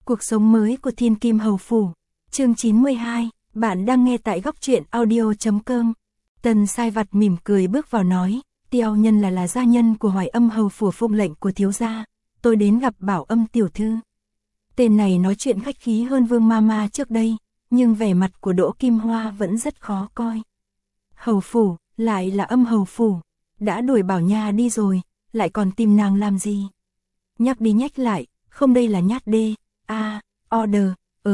Cuộc sống mới của Thiên Kim Hầu Phủ. Chương 92, bạn đang nghe tại góc truyện audio.com. Tần Sai Vặt mỉm cười bước vào nói, Tiêu Nhân là gia nhân của Hoài Âm Hầu Phủ, phụng lệnh của thiếu gia, tôi đến gặp Bảo Âm tiểu thư. Tên này nói chuyện khách khí hơn Vương Mama trước đây, nhưng vẻ mặt của Đỗ Kim Hoa vẫn rất khó coi. Hầu Phủ, lại là Âm Hầu Phủ, đã đuổi Bảo Nha đi rồi, lại còn tìm nàng làm gì? Nhắc đi nhắc lại, không đây là nhát đê, order,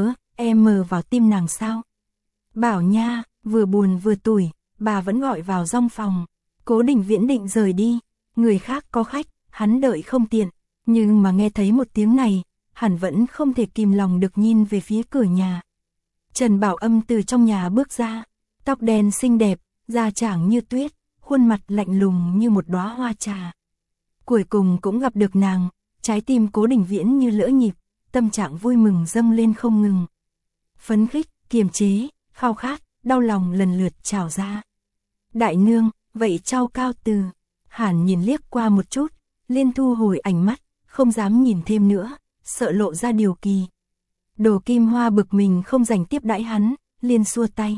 em mờ vào tim nàng sao? Bảo Nha, vừa buồn vừa tủi, bà vẫn gọi vào dong phòng. Cố Đình Viễn định rời đi, người khác có khách, hắn đợi không tiện, nhưng mà nghe thấy một tiếng này, hắn vẫn không thể kìm lòng được nhìn về phía cửa nhà. Trần Bảo Âm từ trong nhà bước ra, tóc đen xinh đẹp, da trắng như tuyết, khuôn mặt lạnh lùng như một đóa hoa trà. Cuối cùng cũng gặp được nàng, trái tim Cố Đình Viễn như lỡ nhịp, tâm trạng vui mừng dâng lên không ngừng. Phấn khích, kiềm chế, khao khát, đau lòng lần lượt trào ra. Đại nương, vậy trao cao từ. Hàn nhìn liếc qua một chút, liên thu hồi ánh mắt, không dám nhìn thêm nữa, sợ lộ ra điều kỳ. Đồ Kim Hoa bực mình không dành tiếp đãi hắn, liền xua tay.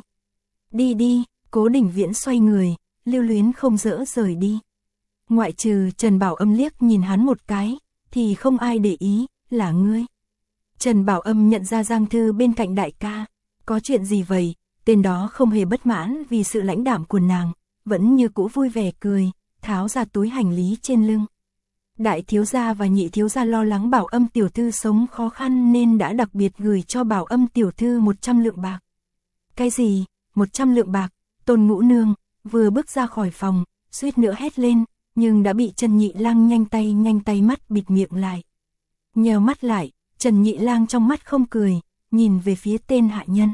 Đi đi, Cố Đình Viễn xoay người, lưu luyến không dỡ rời đi. Ngoại trừ Trần Bảo Âm liếc nhìn hắn một cái, thì không ai để ý, là ngươi. Trần Bảo Âm nhận ra Giang Thư bên cạnh đại ca, có chuyện gì vậy? Tên đó không hề bất mãn vì sự lãnh đạm của nàng, vẫn như cũ vui vẻ cười, tháo ra túi hành lý trên lưng. Đại thiếu gia và nhị thiếu gia lo lắng Bảo Âm tiểu thư sống khó khăn nên đã đặc biệt gửi cho Bảo Âm tiểu thư 100 lượng bạc. Cái gì? 100 lượng bạc? Tôn Ngũ Nương vừa bước ra khỏi phòng, suýt nữa hét lên, nhưng đã bị Trần Nhị Lang nhanh tay mắt bịt miệng lại. Nheo mắt lại, Trần Nhị Lang trong mắt không cười, nhìn về phía tên hạ nhân.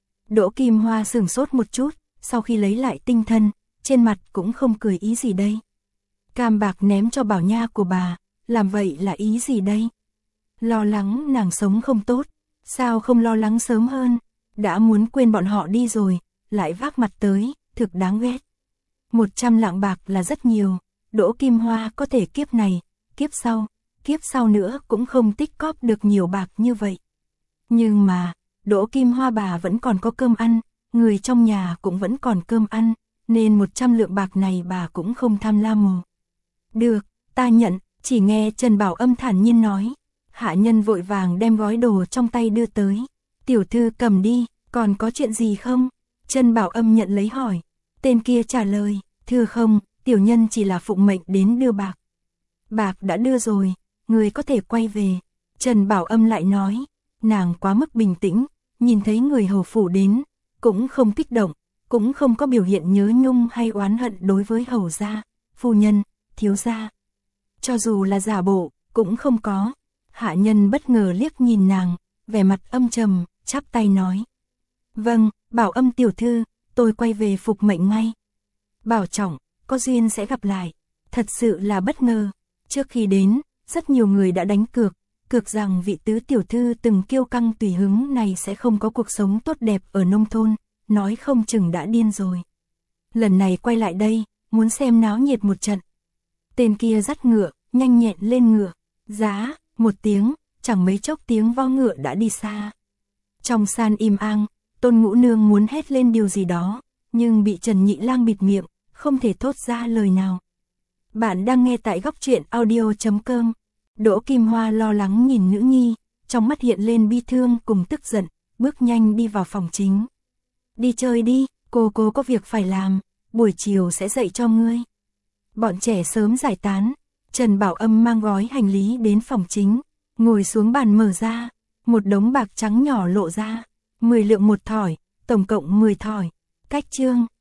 Đỗ Kim Hoa sửng sốt một chút, sau khi lấy lại tinh thần, trên mặt cũng không cười ý gì đây. Cam bạc ném cho Bảo Nha của bà, làm vậy là ý gì đây? Lo lắng nàng sống không tốt, sao không lo lắng sớm hơn? Đã muốn quên bọn họ đi rồi, lại vác mặt tới, thực đáng ghét. 100 lạng bạc là rất nhiều, Đỗ Kim Hoa có thể kiếp này, kiếp sau nữa cũng không tích cóp được nhiều bạc như vậy. Nhưng mà, Đỗ Kim Hoa bà vẫn còn có cơm ăn, người trong nhà cũng vẫn còn cơm ăn, nên 100 lượng bạc này bà cũng không tham lam mồ. Được, ta nhận, chỉ nghe Trần Bảo Âm thản nhiên nói. Hạ nhân vội vàng đem gói đồ trong tay đưa tới. Tiểu thư cầm đi, còn có chuyện gì không? Trần Bảo Âm nhận lấy hỏi. Tên kia trả lời, thưa không, tiểu nhân chỉ là phụng mệnh đến đưa bạc. Bạc đã đưa rồi, người có thể quay về. Trần Bảo Âm lại nói, nàng quá mức bình tĩnh, nhìn thấy người hầu phủ đến, cũng không kích động, cũng không có biểu hiện nhớ nhung hay oán hận đối với hầu gia, phu nhân, thiếu gia. Cho dù là giả bộ, cũng không có. Hạ nhân bất ngờ liếc nhìn nàng, vẻ mặt âm trầm, chắp tay nói. Vâng, Bảo Âm tiểu thư, tôi quay về phục mệnh ngay. Bảo trọng, có duyên sẽ gặp lại. Thật sự là bất ngờ. Trước khi đến, rất nhiều người đã đánh cược rằng vị tứ tiểu thư từng kiêu căng tùy hứng này sẽ không có cuộc sống tốt đẹp ở nông thôn, nói không chừng đã điên rồi. Lần này quay lại đây, muốn xem náo nhiệt một trận. Tên kia dắt ngựa, nhanh nhẹn lên ngựa, giá, một tiếng, chẳng mấy chốc tiếng vo ngựa đã đi xa. Trong sàn im ang, Tôn Ngũ Nương muốn hét lên điều gì đó, nhưng bị Trần Nhị Lang bịt miệng, không thể thốt ra lời nào. Bạn đang nghe tại góc truyện audio.com. Đỗ Kim Hoa lo lắng nhìn nữ nhi, trong mắt hiện lên bi thương cùng tức giận, bước nhanh đi vào phòng chính. Đi chơi đi, cô có việc phải làm, buổi chiều sẽ dạy cho ngươi. Bọn trẻ sớm giải tán, Trần Bảo Âm mang gói hành lý đến phòng chính, ngồi xuống bàn mở ra, một đống bạc trắng nhỏ lộ ra, 10 lượng một thỏi, tổng cộng 10 thỏi. Cách chương,